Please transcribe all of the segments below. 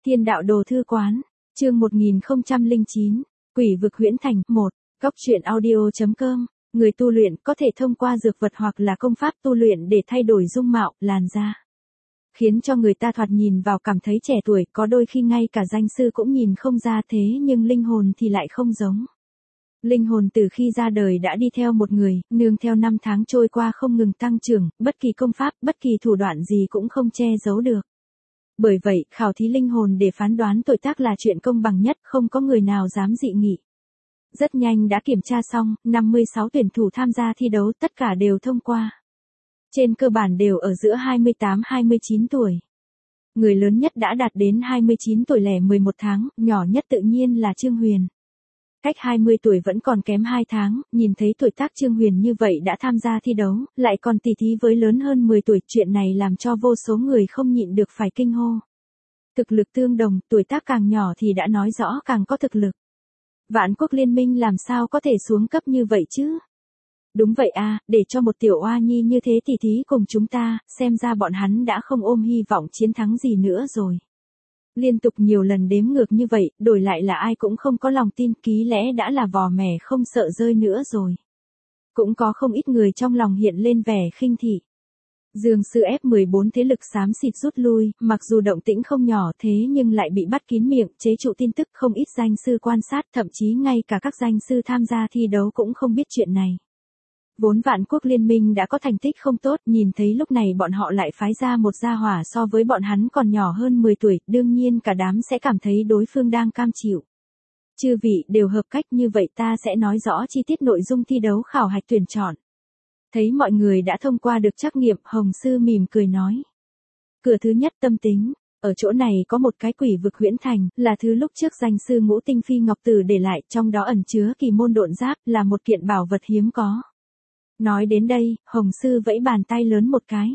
Thiên đạo đồ thư quán, chương 1009, quỷ vực huyễn thành, 1, góc truyện audio.com, người tu luyện có thể thông qua dược vật hoặc là công pháp tu luyện để thay đổi dung mạo, làn da. Khiến cho người ta thoạt nhìn vào cảm thấy trẻ tuổi, có đôi khi ngay cả danh sư cũng nhìn không ra thế nhưng linh hồn thì lại không giống. Linh hồn từ khi ra đời đã đi theo một người, nương theo năm tháng trôi qua không ngừng tăng trưởng, bất kỳ công pháp, bất kỳ thủ đoạn gì cũng không che giấu được. Bởi vậy, khảo thí linh hồn để phán đoán tuổi tác là chuyện công bằng nhất, không có người nào dám dị nghị. Rất nhanh đã kiểm tra xong, 56 tuyển thủ tham gia thi đấu tất cả đều thông qua. Trên cơ bản đều ở giữa 28-29 tuổi. Người lớn nhất đã đạt đến 29 tuổi lẻ 11 tháng, nhỏ nhất tự nhiên là Trương Huyền. Cách 20 tuổi vẫn còn kém 2 tháng, nhìn thấy tuổi tác Trương Huyền như vậy đã tham gia thi đấu, lại còn tỉ thí với lớn hơn 10 tuổi, chuyện này làm cho vô số người không nhịn được phải kinh hô. Thực lực tương đồng, tuổi tác càng nhỏ thì đã nói rõ càng có thực lực. Vạn Quốc Liên Minh làm sao có thể xuống cấp như vậy chứ? Đúng vậy à, để cho một tiểu oa nhi như thế tỉ thí cùng chúng ta, xem ra bọn hắn đã không ôm hy vọng chiến thắng gì nữa rồi. Liên tục nhiều lần đếm ngược như vậy, đổi lại là ai cũng không có lòng tin, ký lẽ đã là vò mẻ không sợ rơi nữa rồi. Cũng có không ít người trong lòng hiện lên vẻ khinh thị. Dương sư F14 thế lực xám xịt rút lui, mặc dù động tĩnh không nhỏ thế nhưng lại bị bắt kín miệng, chế trụ tin tức, không ít danh sư quan sát, thậm chí ngay cả các danh sư tham gia thi đấu cũng không biết chuyện này. Vốn Vạn Quốc Liên Minh đã có thành tích không tốt, nhìn thấy lúc này bọn họ lại phái ra một gia hỏa so với bọn hắn còn nhỏ hơn 10 tuổi, đương nhiên cả đám sẽ cảm thấy đối phương đang cam chịu. Chư vị đều hợp cách, như vậy ta sẽ nói rõ chi tiết nội dung thi đấu khảo hạch tuyển chọn. Thấy mọi người đã thông qua được trắc nghiệm, Hồng Sư mỉm cười nói. Cửa thứ nhất, tâm tính. Ở chỗ này có một cái quỷ vực huyễn thành, là thứ lúc trước danh sư Ngũ Tinh Phi Ngọc Tử để lại, trong đó ẩn chứa kỳ môn độn giáp, là một kiện bảo vật hiếm có. Nói đến đây, Hồng Sư vẫy bàn tay lớn một cái.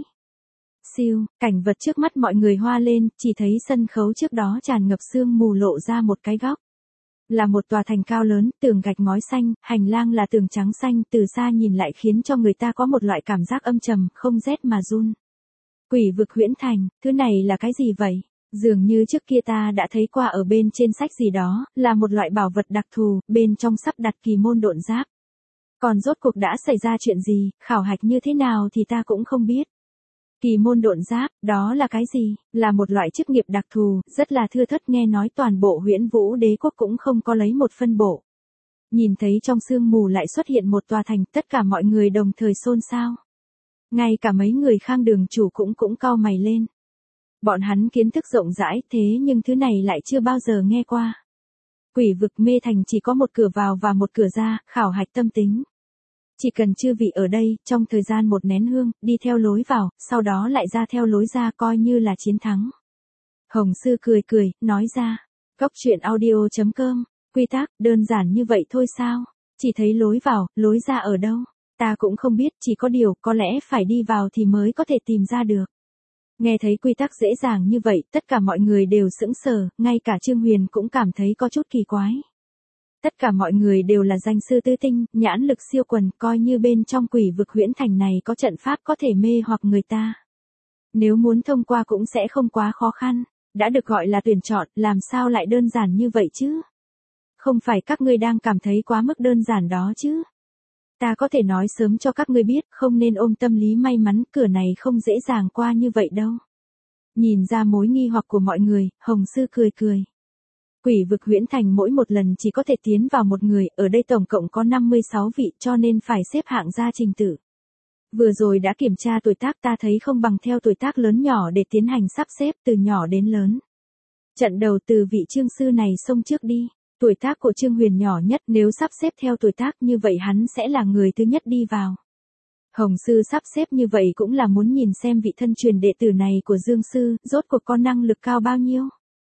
Siêu, cảnh vật trước mắt mọi người hoa lên, chỉ thấy sân khấu trước đó tràn ngập sương mù lộ ra một cái góc. Là một tòa thành cao lớn, tường gạch ngói xanh, hành lang là tường trắng xanh, từ xa nhìn lại khiến cho người ta có một loại cảm giác âm trầm, không rét mà run. Quỷ vực huyễn thành, thứ này là cái gì vậy? Dường như trước kia ta đã thấy qua ở bên trên sách gì đó, là một loại bảo vật đặc thù, bên trong sắp đặt kỳ môn độn giáp. Còn rốt cuộc đã xảy ra chuyện gì, khảo hạch như thế nào thì ta cũng không biết. Kỳ môn độn giáp, đó là cái gì? Là một loại chức nghiệp đặc thù, rất là thưa thớt, nghe nói toàn bộ Huyễn Vũ Đế quốc cũng không có lấy một phân bộ. Nhìn thấy trong sương mù lại xuất hiện một tòa thành, tất cả mọi người đồng thời xôn xao. Ngay cả mấy người Khang Đường chủ cũng cau mày lên. Bọn hắn kiến thức rộng rãi thế nhưng thứ này lại chưa bao giờ nghe qua. Quỷ vực mê thành chỉ có một cửa vào và một cửa ra, khảo hạch tâm tính. Chỉ cần chư vị ở đây, trong thời gian một nén hương, đi theo lối vào, sau đó lại ra theo lối ra coi như là chiến thắng. Hồng Sư cười, nói ra. Góc truyện audio.com, quy tắc, đơn giản như vậy thôi sao? Chỉ thấy lối vào, lối ra ở đâu? Ta cũng không biết, chỉ có điều, có lẽ phải đi vào thì mới có thể tìm ra được. Nghe thấy quy tắc dễ dàng như vậy, tất cả mọi người đều sững sờ, ngay cả Trương Huyền cũng cảm thấy có chút kỳ quái. Tất cả mọi người đều là danh sư tứ tinh, nhãn lực siêu quần, coi như bên trong quỷ vực huyễn thành này có trận pháp có thể mê hoặc người ta. Nếu muốn thông qua cũng sẽ không quá khó khăn, đã được gọi là tuyển chọn, làm sao lại đơn giản như vậy chứ? Không phải các ngươi đang cảm thấy quá mức đơn giản đó chứ? Ta có thể nói sớm cho các ngươi biết, không nên ôm tâm lý may mắn, cửa này không dễ dàng qua như vậy đâu. Nhìn ra mối nghi hoặc của mọi người, Hồng Sư cười. Quỷ vực huyễn thành mỗi một lần chỉ có thể tiến vào một người, ở đây tổng cộng có 56 vị cho nên phải xếp hạng ra trình tự. Vừa rồi đã kiểm tra tuổi tác, ta thấy không bằng theo tuổi tác lớn nhỏ để tiến hành sắp xếp từ nhỏ đến lớn. Trận đầu từ vị Trương Sư này xông trước đi, tuổi tác của Trương Huyền nhỏ nhất, nếu sắp xếp theo tuổi tác như vậy hắn sẽ là người thứ nhất đi vào. Hồng Sư sắp xếp như vậy cũng là muốn nhìn xem vị thân truyền đệ tử này của Dương Sư, rốt cuộc có năng lực cao bao nhiêu.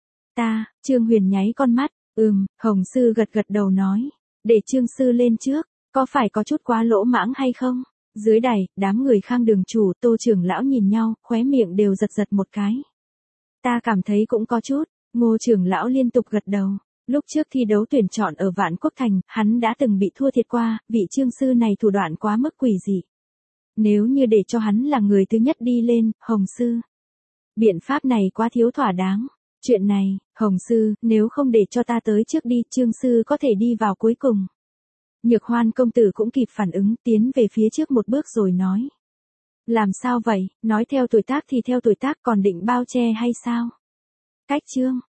Trương Huyền nháy con mắt, Hồng Sư gật đầu nói, để Trương Sư lên trước, có phải có chút quá lỗ mãng hay không? Dưới đài, đám người Khang Đường chủ, Tô trưởng lão nhìn nhau, khóe miệng đều giật một cái. Ta cảm thấy cũng có chút, Ngô trưởng lão liên tục gật đầu, lúc trước thi đấu tuyển chọn ở Vạn Quốc Thành, hắn đã từng bị thua thiệt qua, vị Trương Sư này thủ đoạn quá mức quỷ dị. Nếu như để cho hắn là người thứ nhất đi lên, Hồng Sư. Biện pháp này quá thiếu thỏa đáng. Chuyện này, Hồng Sư, nếu không để cho ta tới trước đi, Trương Sư có thể đi vào cuối cùng. Nhược Hoan công tử cũng kịp phản ứng, tiến về phía trước một bước rồi nói. Làm sao vậy, nói theo tuổi tác thì theo tuổi tác, còn định bao che hay sao? Cách Trương,